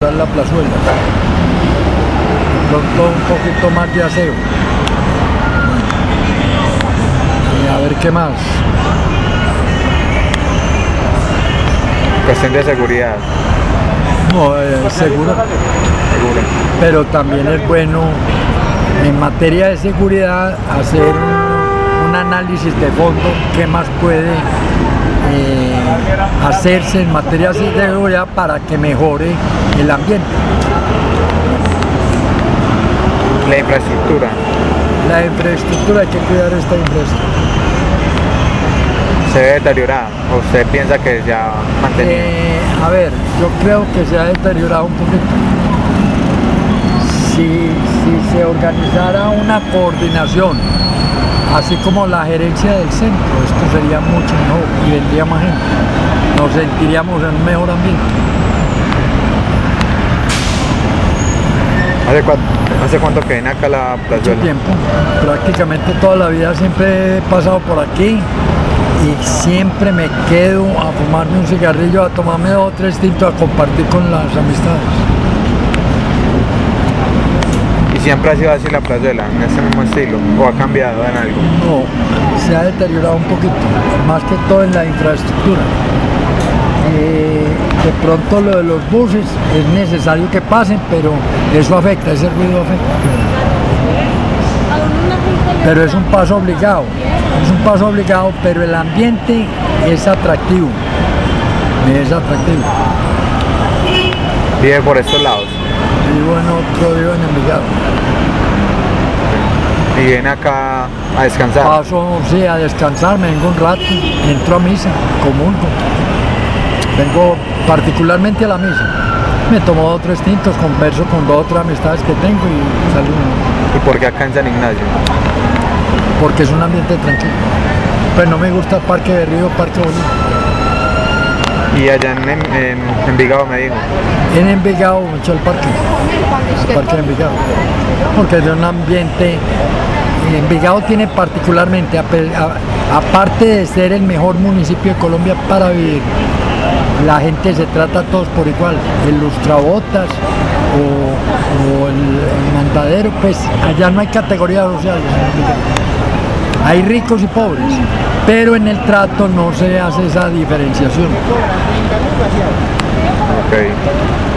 decorar la plazuela. De pronto un poquito más de aseo. Y a ver qué más. Cuestión de seguridad. No, seguro. Pero también es bueno en materia de seguridad hacer un análisis de fondo, qué más puede hacerse en materia de seguridad para que mejore el ambiente. La infraestructura. La infraestructura, hay que cuidar esta infraestructura. ¿Se ve deteriorada o usted piensa que ya mantenido? A ver, yo creo que se ha deteriorado un poquito. Si se organizara una coordinación, así como la gerencia del centro, esto sería mucho mejor y vendría más gente. Nos sentiríamos en un mejor ambiente. ¿Hace cuánto que viene acá la plazuela? Mucho tiempo, prácticamente toda la vida siempre he pasado por aquí y siempre me quedo a fumarme un cigarrillo, a tomarme 2 o 3 tintos, a compartir con las amistades. ¿Y siempre ha sido así la plazuela, en ese mismo estilo? ¿O ha cambiado en algo? No, se ha deteriorado un poquito, más que todo en la infraestructura. De pronto lo de los buses es necesario que pasen, pero eso afecta, ese ruido afecta. Pero es un paso obligado, pero el ambiente es atractivo, ¿Vive por estos lados? Vivo en Envigado. ¿Y viene acá a descansar? Paso, sí, a descansar, me vengo un rato, entro a misa, comulgo. Vengo particularmente a la misa. Me tomo 2 o 3 tintos, converso con 2 o 3 amistades que tengo y salgo. ¿Y por qué acá en San Ignacio? Porque es un ambiente tranquilo. Pues no me gusta el Parque de Río, Parque Bolívar. Y allá en Envigado me dijo. En Envigado mucho el parque de Envigado. Porque es de un ambiente. Envigado tiene particularmente, aparte de ser el mejor municipio de Colombia para vivir, la gente se trata a todos por igual. El lustrabotas o el mandadero, pues allá no hay categorías sociales. Hay ricos y pobres, pero en el trato no se hace esa diferenciación. Ok.